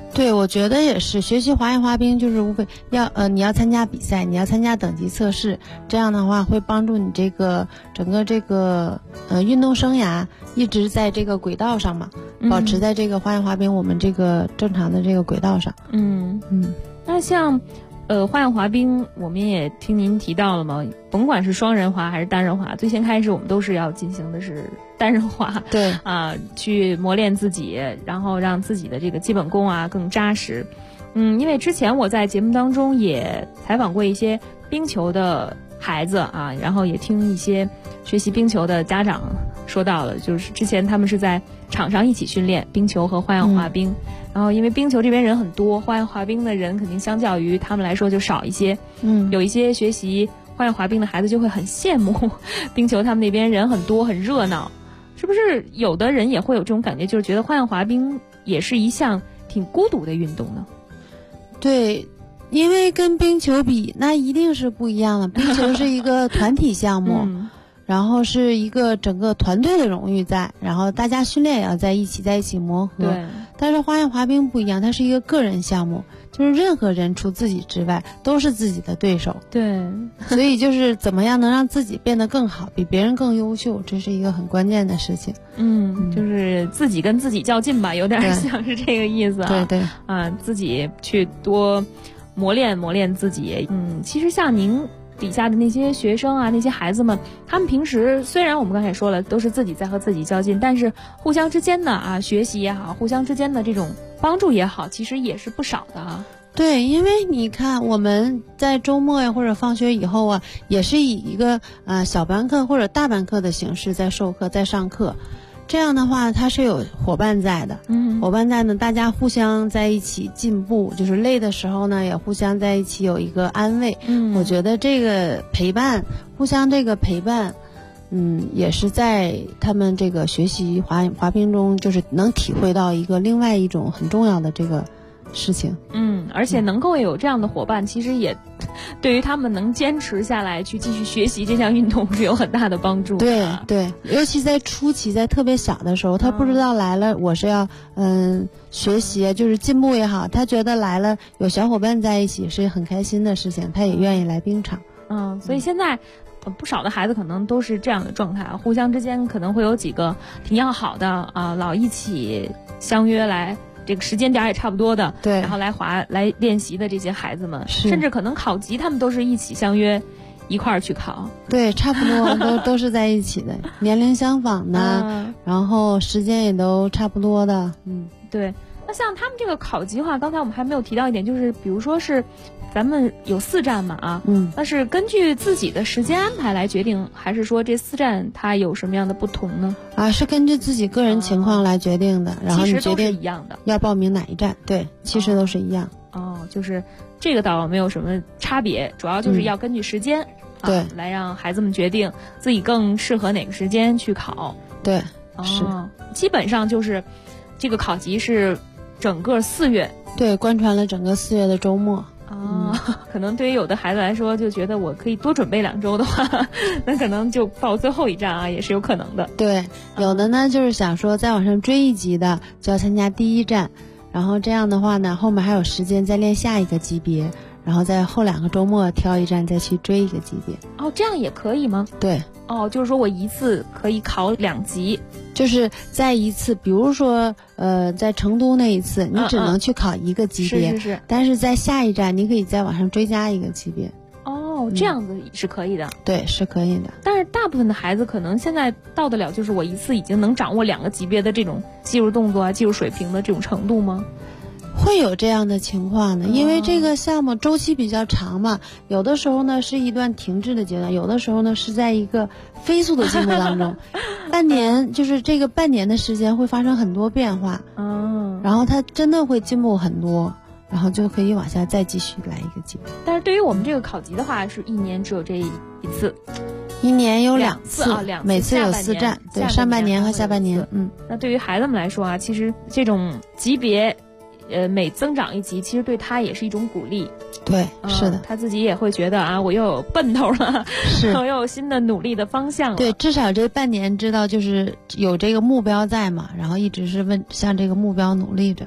对，我觉得也是，学习滑滑冰就是无非你要参加比赛，你要参加等级测试，这样的话会帮助你这个整个这个运动生涯一直在这个轨道上嘛，保持在这个滑冰我们这个正常的这个轨道上。 那像花样滑冰，我们也听您提到了嘛，甭管是双人滑还是单人滑，最先开始我们都是要进行的是单人滑， 对去磨练自己，然后让自己的这个基本功啊更扎实。因为之前我在节目当中也采访过一些冰球的孩子啊，然后也听一些学习冰球的家长说到了，就是之前他们是在场上一起训练冰球和花样滑冰，然后因为冰球这边人很多，花样滑冰的人肯定相较于他们来说就少一些。有一些学习花样滑冰的孩子就会很羡慕冰球，他们那边人很多很热闹，是不是有的人也会有这种感觉，就是觉得花样滑冰也是一项挺孤独的运动呢？ 对，因为跟冰球比那一定是不一样的，冰球是一个团体项目然后是一个整个团队的荣誉在，然后大家训练也要在一起磨合。 对， 但是花样滑冰不一样，它是一个个人项目，就是任何人除自己之外都是自己的对手。 对， 所以就是怎么样能让自己变得更好，比别人更优秀，这是一个很关键的事情。 就是自己跟自己较劲吧，有点像是这个意思啊。 对自己去多磨练自己。其实像您底下的那些学生啊，那些孩子们，他们平时虽然我们刚才也说了都是自己在和自己较劲，但是互相之间的学习也好，互相之间的这种帮助也好，其实也是不少的啊。 对，因为你看我们在周末呀或者放学以后啊，也是以一个小班课或者大班课的形式在授课在上课，这样的话它是有伙伴在的，伙伴在呢，大家互相在一起进步，就是累的时候呢也互相在一起有一个安慰。我觉得这个陪伴，互相这个陪伴也是在他们这个学习滑冰中就是能体会到另外一种很重要的这个事情。 而且能够有这样的伙伴，其实也对于他们能坚持下来去继续学习这项运动是有很大的帮助的。 对，尤其在初期，在特别小的时候，他不知道来了我是要学习，就是进步也好，他觉得来了有小伙伴在一起是很开心的事情，他也愿意来冰场。 所以现在不少的孩子可能都是这样的状态，互相之间可能会有几个挺要好的老一起相约来，这个时间点也差不多的， 对， 然后来练习的这些孩子们，甚至可能考级他们都是一起相约一块儿去考。 对，差不多都是在一起的，年龄相仿的，然后时间也都差不多的。 对。那像他们这个考级的话，刚才我们还没有提到一点，就是比如说是咱们有4站嘛那是根据自己的时间安排来决定，还是说这4站它有什么样的不同呢？ 是根据自己个人情况来决定的，然后你决定一样的要报名哪一站。对，其实都是一样。 就是这个倒没有什么差别，主要就是要根据时间对来让孩子们决定自己更适合哪个时间去考。 对，是基本上就是这个考级是整个4月， 对，贯穿了整个4月的周末。 可能对于有的孩子来说，就觉得我可以多准备2周的话，那可能就报最后一站也是有可能的。 对，有的呢就是想说再往上追一级的，就要参加第1站，然后这样的话呢，后面还有时间再练下一个级别，然后在后2个周末挑一站再去追一个级别。 这样也可以吗？ 对。 就是说我一次可以考2级， 就是在一次，比如说在成都那一次，你只能去考1个级别， 是， 但是在下一站你可以再往上追加1个级别。 这样子是可以的。 对，是可以的。 但是大部分的孩子可能现在到得了，就是我一次已经能掌握2个级别的这种技术动作技术水平的这种程度吗？ 会有这样的情况的，因为这个项目周期比较长嘛，有的时候呢是一段停滞的阶段，有的时候呢是在一个飞速的进步当中。半年就是这个半年的时间会发生很多变化，然后他真的会进步很多，然后就可以往下再继续来一个级别。 但是对于我们这个考级的话，是1年只有这一次 ，1年有2 次， 每次有4站，对，上半年和下半年。 那对于孩子们来说其实这种级别每增长1级，其实对他也是一种鼓励。 对，是的， 他自己也会觉得我又有奔头了， 是， 又有新的努力的方向了。 对，至少这半年知道就是有这个目标在嘛，然后一直是向这个目标努力着。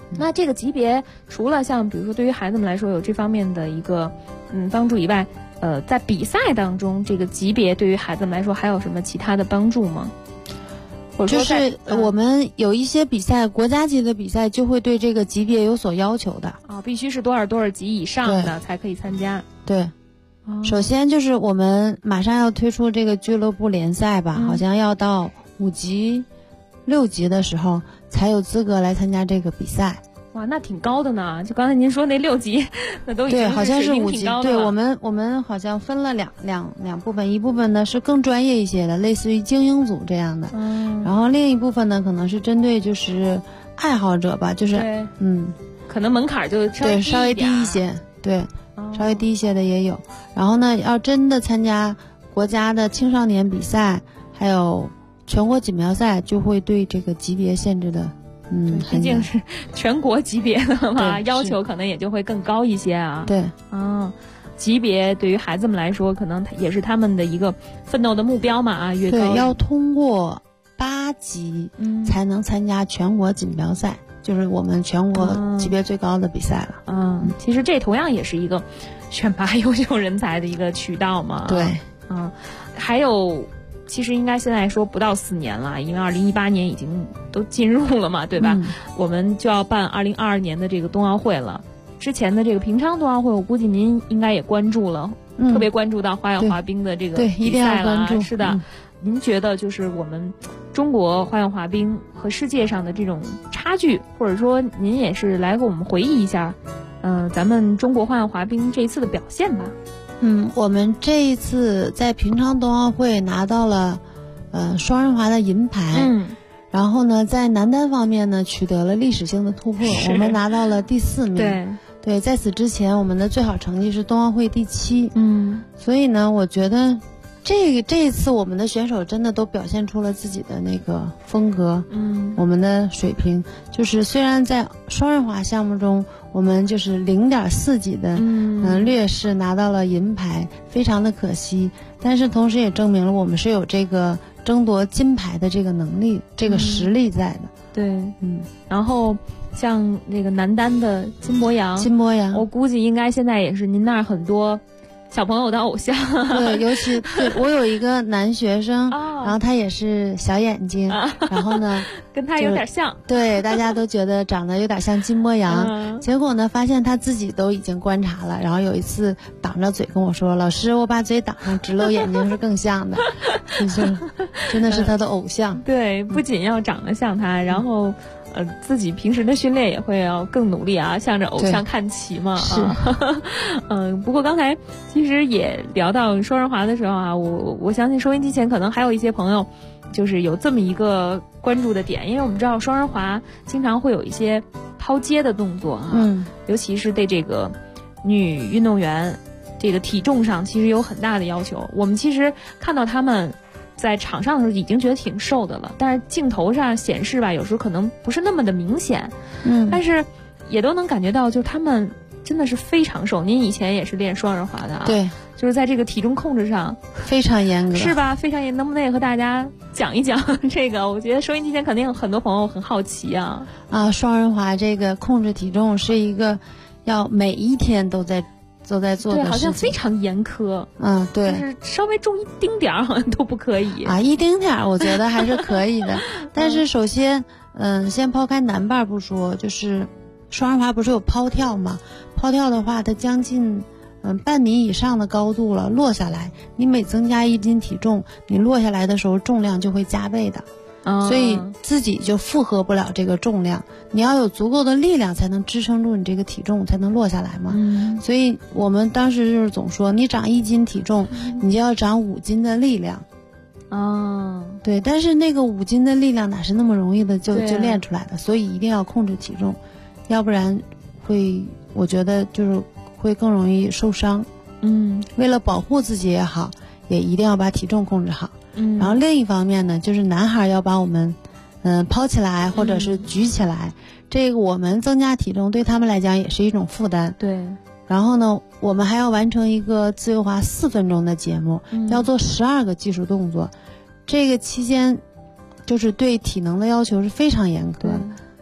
那这个级别除了像比如说对于孩子们来说有这方面的一个帮助以外，在比赛当中这个级别对于孩子们来说还有什么其他的帮助吗？ 就是我们有一些比赛，国家级的比赛就会对这个级别有所要求的必须是多少级以上的才可以参加。 对，首先就是我们马上要推出这个俱乐部联赛吧，好像要到5级、6级的时候才有资格来参加这个比赛。 哇，那挺高的呢！就刚才您说那6级，那都已经对，好像是5级。对，我们好像分了两部分，一部分呢是更专业一些的，类似于精英组这样的，然后另一部分呢可能是针对就是爱好者吧，就是可能门槛就稍微低一些，对，稍微低一些的也有。然后呢，要真的参加国家的青少年比赛，还有全国锦标赛，就会对这个级别限制的。 毕竟是全国级别的嘛，要求可能也就会更高一些啊。 对， 级别对于孩子们来说，可能也是他们的一个奋斗的目标嘛啊，越高对，要通过8级才能参加全国锦标赛，就是我们全国级别最高的比赛了。 其实这同样也是一个选拔优秀人才的一个渠道嘛。 对， 还有。其实应该现在说不到4年了，因为2018年已经都进入了嘛，对吧？我们就要办2022年的这个冬奥会了。之前的这个平昌冬奥会，我估计您应该也关注了，特别关注到花样滑冰的这个比赛了。 对，一定要关注。 是的，您觉得就是我们中国花样滑冰和世界上的这种差距，或者说您也是来给我们回忆一下，咱们中国花样滑冰这一次的表现吧。 我们这一次在平昌冬奥会拿到了双人滑的银牌，然后呢在男单方面呢取得了历史性的突破，我们拿到了第4名。对，在此之前我们的最好成绩是冬奥会第7。所以呢我觉得这一次我们的选手真的都表现出了自己的那个风格，我们的水平就是虽然在双人滑项目中我们就是0.4级的劣势拿到了银牌，非常的可惜，但是同时也证明了我们是有这个争夺金牌的这个能力，这个实力在的。 对，然后像那个男单的金博洋，我估计应该现在也是您那儿很多小朋友的偶像。 对，尤其对我有一个男学生，然后他也是小眼睛，然后呢跟他有点像， 对，大家都觉得长得有点像金博洋，结果呢发现他自己都已经观察了，然后有一次挡着嘴跟我说，老师我把嘴挡上只露眼睛是更像的。就是真的是他的偶像。 对，不仅要长得像他，然后自己平时的训练也会要更努力啊，向着偶像看齐嘛。 是， 不过刚才其实也聊到双人滑的时候啊，我相信收音机前可能还有一些朋友，就是有这么一个关注的点，因为我们知道双人滑经常会有一些抛接的动作啊，尤其是对这个女运动员这个体重上其实有很大的要求。我们其实看到他们在场上的时候已经觉得挺瘦的了，但是镜头上显示吧，有时候可能不是那么的明显，但是也都能感觉到，就他们真的是非常瘦。您以前也是练双人滑的啊？ 对， 就是在这个体重控制上非常严格， 是吧？非常严，能不能也和大家讲一讲这个？我觉得收音机前肯定有很多朋友很好奇啊。 双人滑这个控制体重是一个要每一天都在做的事情， 对，好像非常严苛。 对， 就是稍微重一丁点儿好像都不可以啊，一丁点儿我觉得还是可以的。但是首先，先抛开男伴不说，就是双人滑不是有抛跳吗？抛跳的话，它将近半米以上的高度了，落下来，你每增加1斤体重，你落下来的时候重量就会加倍的。所以自己就负荷不了这个重量，你要有足够的力量才能支撑住你这个体重，才能落下来嘛。所以我们当时就是总说，你长1斤体重，你就要长5斤的力量。对，但是那个5斤的力量哪是那么容易的就练出来的？所以一定要控制体重，要不然我觉得就是会更容易受伤。为了保护自己也好，也一定要把体重控制好。然后另一方面呢，就是男孩要把我们抛起来或者是举起来，这个我们增加体重对他们来讲也是一种负担。 对， 然后呢我们还要完成一个自由滑4分钟的节目，要做12个技术动作，这个期间就是对体能的要求是非常严格的。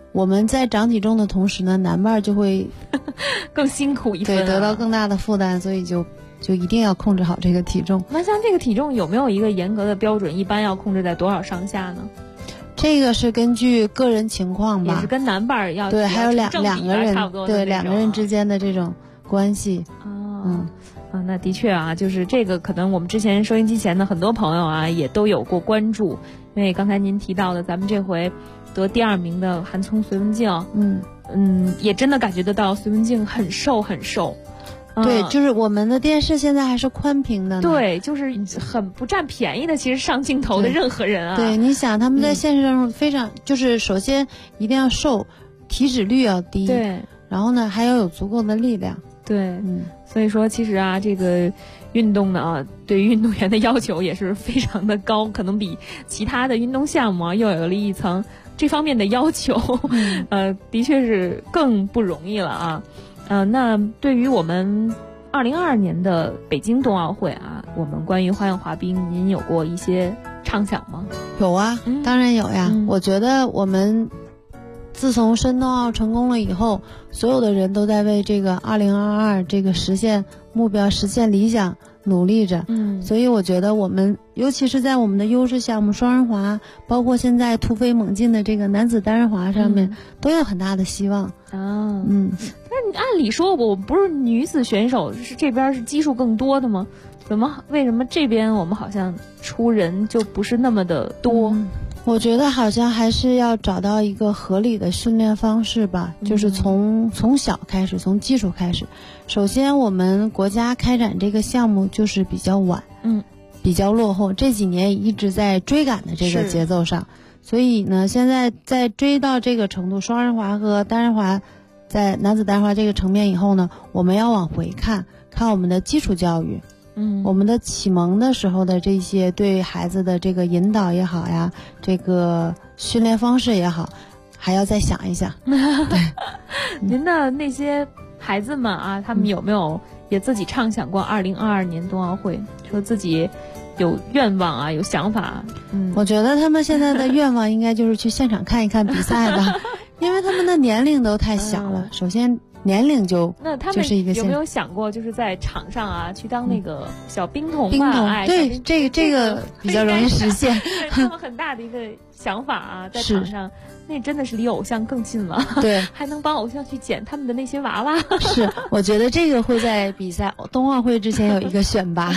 我们在长体重的同时呢，男伴就会更辛苦一分， 对，得到更大的负担，所以就一定要控制好这个体重。 那像这个体重有没有一个严格的标准？一般要控制在多少上下呢？ 这个是根据个人情况吧， 也是跟男伴要对，还有两个人差不多对两个人之间的这种关系。 那的确啊，就是这个可能我们之前收音机前的很多朋友啊也都有过关注，因为刚才您提到的咱们这回得第2名的韩聪隋文静，也真的感觉得到隋文静很瘦很瘦。 对，就是我们的电视现在还是宽屏的呢。 对，就是很不占便宜的，其实上镜头的任何人啊。 对，你想他们在现实中非常，就是首先一定要瘦，体脂率要低， 对， 然后呢还要有足够的力量。 对，所以说其实啊，这个运动呢，对于运动员的要求也是非常的高，可能比其他的运动项目又有了一层这方面的要求，的确是更不容易了啊。那对于我们2022年的北京冬奥会啊，我们关于花样滑冰，您有过一些畅想吗？ 有啊，当然有呀。我觉得我们自从申冬奥成功了以后，所有的人都在为这个2022这个实现目标、实现理想努力着。所以我觉得我们尤其是在我们的优势项目双人滑，包括现在突飞猛进的这个男子单人滑上面，都有很大的希望。 但是按理说我不是女子选手，是这边是基数更多的吗？为什么这边我们好像出人就不是那么的多？ 我觉得好像还是要找到一个合理的训练方式吧，就是从小开始，从基础开始。首先我们国家开展这个项目就是比较晚，比较落后，这几年一直在追赶的这个节奏上，所以呢现在在追到这个程度，双人滑和单人滑在男子单人滑这个层面以后呢，我们要往回看我们的基础教育，我们的启蒙的时候的这些对孩子的这个引导也好呀，这个训练方式也好，还要再想一想。对， 您的那些孩子们啊，他们有没有也自己畅想过2022年冬奥会，说自己有愿望啊，有想法？ 我觉得他们现在的愿望应该就是去现场看一看比赛吧，因为他们的年龄都太小了。首先年龄那他们有没有想过，就是在场上啊，去当那个小冰桶吧？ 对，这个比较容易实现。 对，他们很大的一个想法啊，在场上，那真的是离偶像更近了。 对， 还能帮偶像去捡他们的那些娃娃。 是，我觉得这个会在比赛冬奥会之前有一个选拔。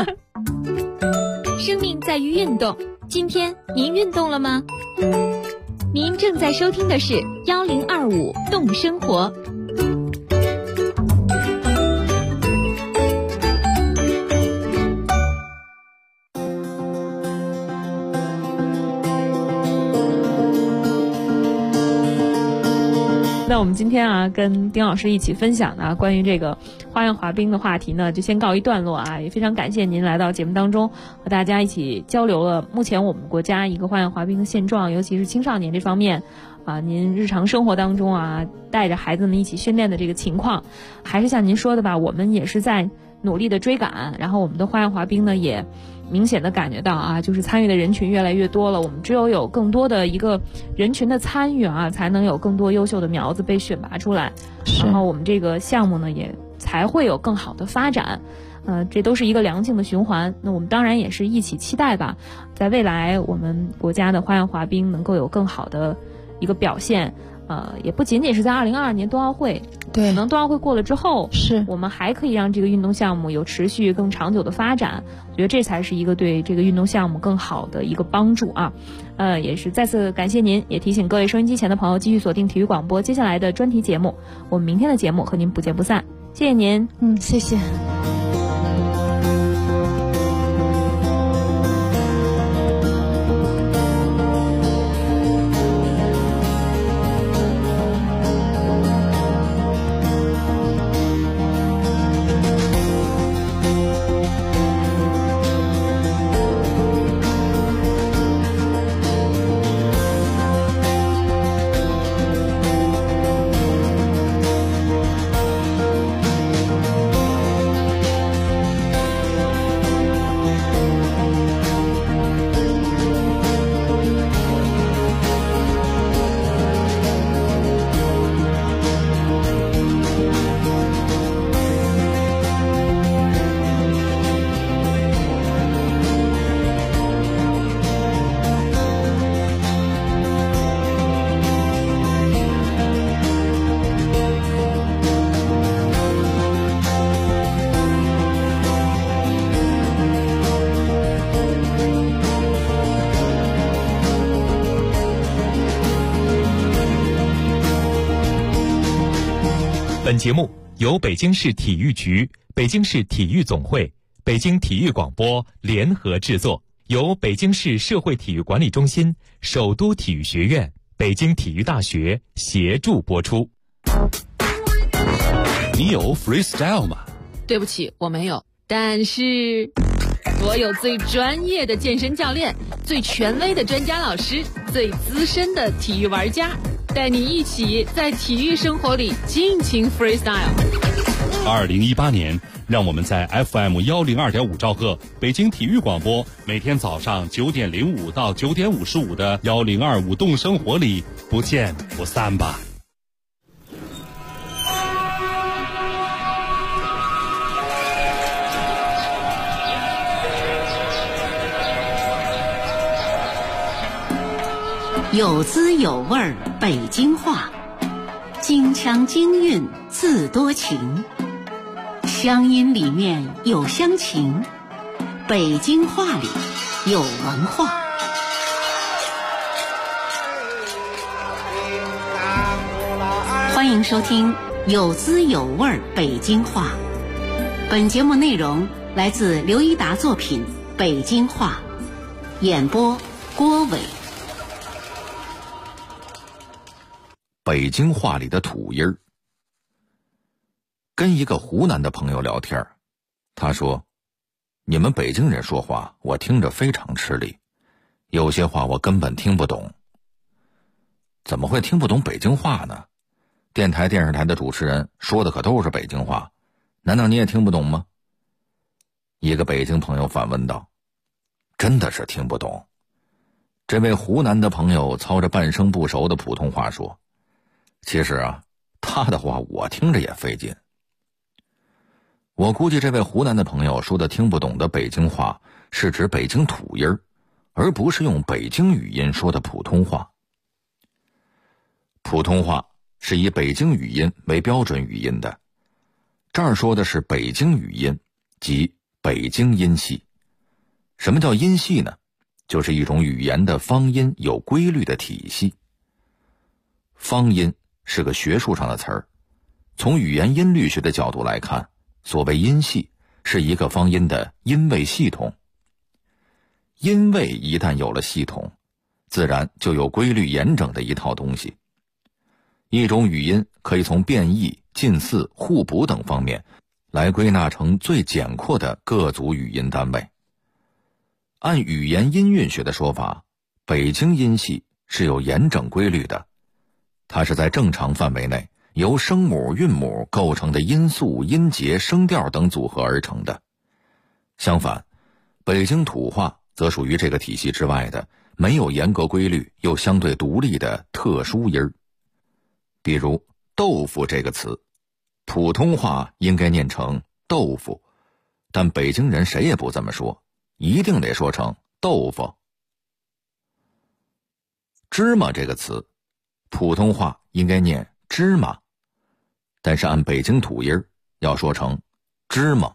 生命在于运动，今天您运动了吗？您正在收听的是1025动生活。 那我们今天啊，跟丁老师一起分享的关于这个花样滑冰的话题呢，就先告一段落啊。也非常感谢您来到节目当中，和大家一起交流了目前我们国家一个花样滑冰的现状，尤其是青少年这方面啊，您日常生活当中啊，带着孩子们一起训练的这个情况。还是像您说的吧，我们也是在努力的追赶，然后我们的花样滑冰呢也明显的感觉到啊，就是参与的人群越来越多了，我们只有更多的一个人群的参与啊，才能有更多优秀的苗子被选拔出来，然后我们这个项目呢也才会有更好的发展。这都是一个良性的循环。那我们当然也是一起期待吧，在未来我们国家的花样滑冰能够有更好的一个表现。也不仅仅是在2022年冬奥会， 对， 可能冬奥会过了之后， 是我们还可以让这个运动项目有持续更长久的发展。我觉得这才是一个对这个运动项目更好的一个帮助啊。也是再次感谢您，也提醒各位收音机前的朋友继续锁定体育广播接下来的专题节目，我们明天的节目和您不见不散。谢谢您。 谢谢。 本节目由北京市体育局、北京市体育总会、北京体育广播联合制作，由北京市社会体育管理中心、首都体育学院、北京体育大学协助播出。 你有 freestyle 吗？ 对不起，我没有。但是我有最专业的健身教练，最权威的专家老师，最资深的体育玩家，带你一起在体育生活里尽情 freestyle。 2018年，让我们在 FM102.5兆赫北京体育广播，每天早上9点05到9点55的1025动生活里不见不散吧。 有滋有味儿北京话，京腔京韵自多情，乡音里面有乡情，北京话里有文化。欢迎收听有滋有味儿北京话。本节目内容来自刘一达作品《北京话》，演播郭伟。 北京话里的土音儿。跟一个湖南的朋友聊天，他说：“你们北京人说话，我听着非常吃力，有些话我根本听不懂。”怎么会听不懂北京话呢？电台、电视台的主持人说的可都是北京话，难道你也听不懂吗？一个北京朋友反问道：“真的是听不懂。”这位湖南的朋友操着半生不熟的普通话说：“其实啊，他的话我听着也费劲。”我估计这位湖南的朋友说的听不懂的北京话是指北京土音儿，而不是用北京语音说的普通话。普通话是以北京语音为标准语音的，这儿说的是北京语音，即北京音系。什么叫音系呢？就是一种语言的方音有规律的体系。方音是个学术上的词儿，从语言音律学的角度来看，所谓音系是一个方音的音位系统。音位一旦有了系统，自然就有规律严整的一套东西。一种语音可以从变异、近似、互补等方面来归纳成最简括的各组语音单位。按语言音韵学的说法，北京音系是有严整规律的，它是在正常范围内由声母、韵母构成的音素、音节、声调等组合而成的。相反，北京土话则属于这个体系之外的没有严格规律又相对独立的特殊音儿。比如豆腐这个词，普通话应该念成豆腐，但北京人谁也不这么说，一定得说成豆腐。芝麻这个词，普通话应该念芝麻，但是按北京土音要说成芝麻。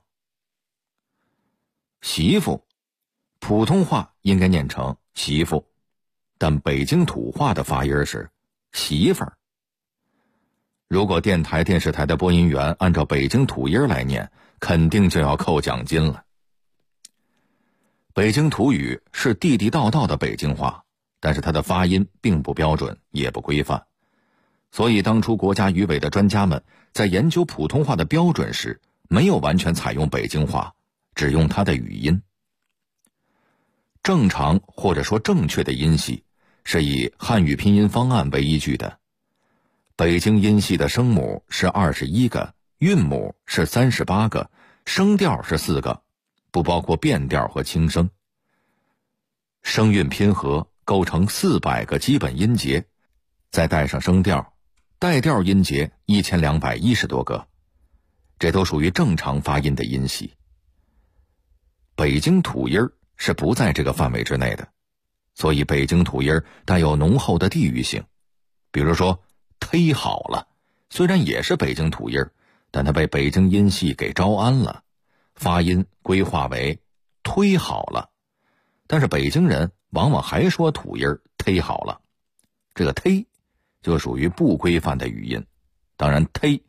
媳妇，普通话应该念成媳妇，但北京土话的发音是媳妇儿。如果电台、电视台的播音员按照北京土音来念，肯定就要扣奖金了。北京土语是地地道道的北京话，但是它的发音并不标准，也不规范。所以当初国家语委的专家们在研究普通话的标准时，没有完全采用北京话，只用它的语音。正常或者说正确的音系是以汉语拼音方案为依据的。北京音系的声母是21个，韵母是38个，声调是4个，不包括变调和轻声。声韵拼合构成400个基本音节，再带上声调，带调音节1210多个，这都属于正常发音的音系。北京土音是不在这个范围之内的，所以北京土音带有浓厚的地域性。比如说忒好了，虽然也是北京土音，但它被北京音系给招安了，发音规划为忒好了。但是北京人往往还说土音忒好了，这个忒就属于不规范的语音。当然忒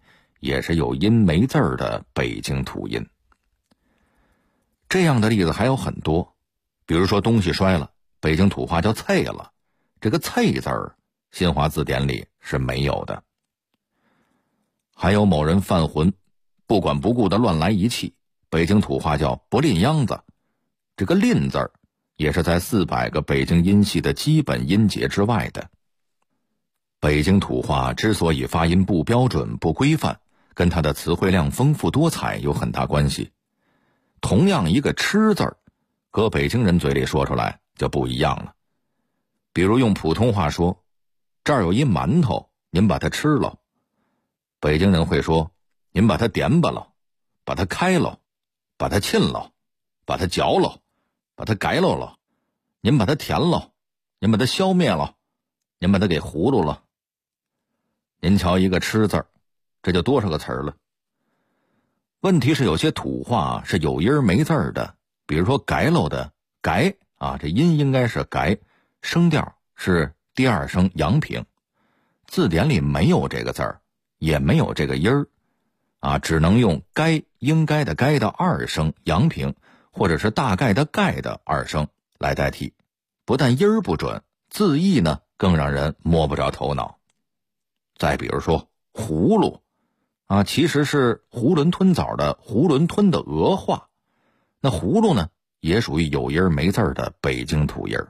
也是有音没字儿的北京土音。这样的例子还有很多，比如说东西摔了，北京土话叫啐了，这个啐字儿新华字典里是没有的。还有某人犯浑，不管不顾的乱来一气，北京土话叫不吝秧子，这个吝字儿也是在400个北京音系的基本音节之外的。北京土话之所以发音不标准不规范，跟它的词汇量丰富多彩有很大关系。同样一个吃字儿，搁北京人嘴里说出来就不一样了。比如用普通话说，这儿有一馒头，您把它吃了，北京人会说，您把它点吧了，把它开了，把它沁了，把它嚼了，把它改了，您把它填了，您把它消灭了，您把它给葫芦了。您瞧一个吃字儿，这就多少个词儿了。问题是有些土话是有音没字儿的，比如说改喽的改啊，这音应该是改，声调是第二声阳平，字典里没有这个字儿，也没有这个音儿啊，只能用该应该的该的二声阳平，或者是大概的概的二声来代替。不但音儿不准，字义呢更让人摸不着头脑。再比如说葫芦啊，其实是囫囵吞枣的囫囵吞的俄话，那葫芦呢也属于有音没字的北京土音。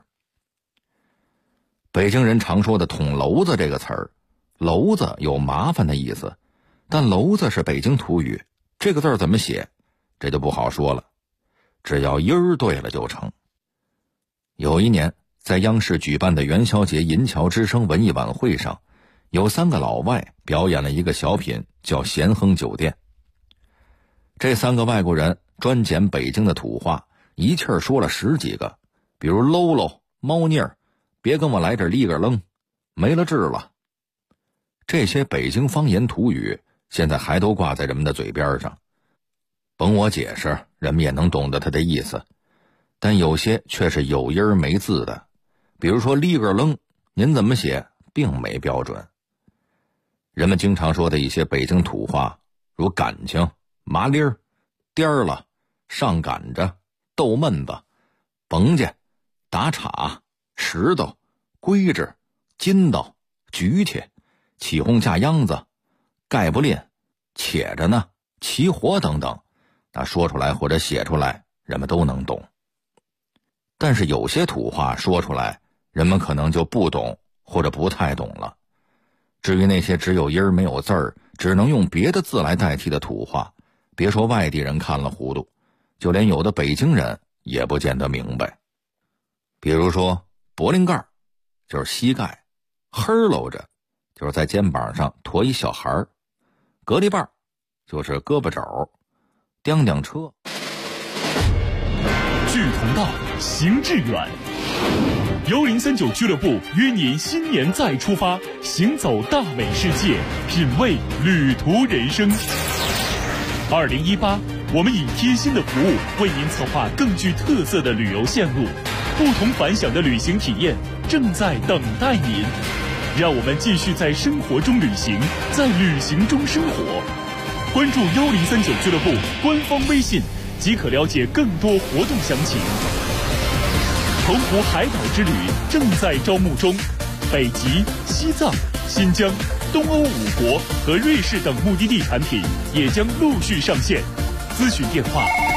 北京人常说的捅娄子这个词儿，娄子有麻烦的意思，但娄子是北京土语，这个字怎么写这就不好说了，只要音儿对了就成。有一年在央视举办的元宵节银桥之声文艺晚会上，有3个老外表演了一个小品叫咸亨酒店。这3个外国人专捡北京的土话，一气儿说了10几个，比如喽喽、猫腻儿、别跟我来这立个愣、没了治了。这些北京方言土语现在还都挂在人们的嘴边上，甭我解释，人们也能懂得它的意思，但有些却是有音没字的，比如说立个愣，您怎么写并没标准。人们经常说的一些北京土话，如感情、麻利儿、颠儿了、上赶着、逗闷子、甭家、打岔、石头、规制、筋道、举起、起哄架秧子、盖不吝、且着呢、齐活等等，那说出来或者写出来人们都能懂。但是有些土话说出来人们可能就不懂或者不太懂了。至于那些只有音没有字儿，只能用别的字来代替的土话，别说外地人看了糊涂，就连有的北京人也不见得明白。比如说柏林盖就是膝盖，呵喽着就是在肩膀上驮一小孩儿，隔离棒就是胳膊肘，叮叮车。 志同道，行致远。1039俱乐部约您新年再出发，行走大美世界，品味旅途人生。2018，我们以贴心的服务为您策划更具特色的旅游线路，不同凡响的旅行体验正在等待您。让我们继续在生活中旅行，在旅行中生活。关注1039俱乐部官方微信，即可了解更多活动详情。澎湖海岛之旅正在招募中，北极、西藏、新疆、东欧5国和瑞士等目的地产品也将陆续上线。咨询电话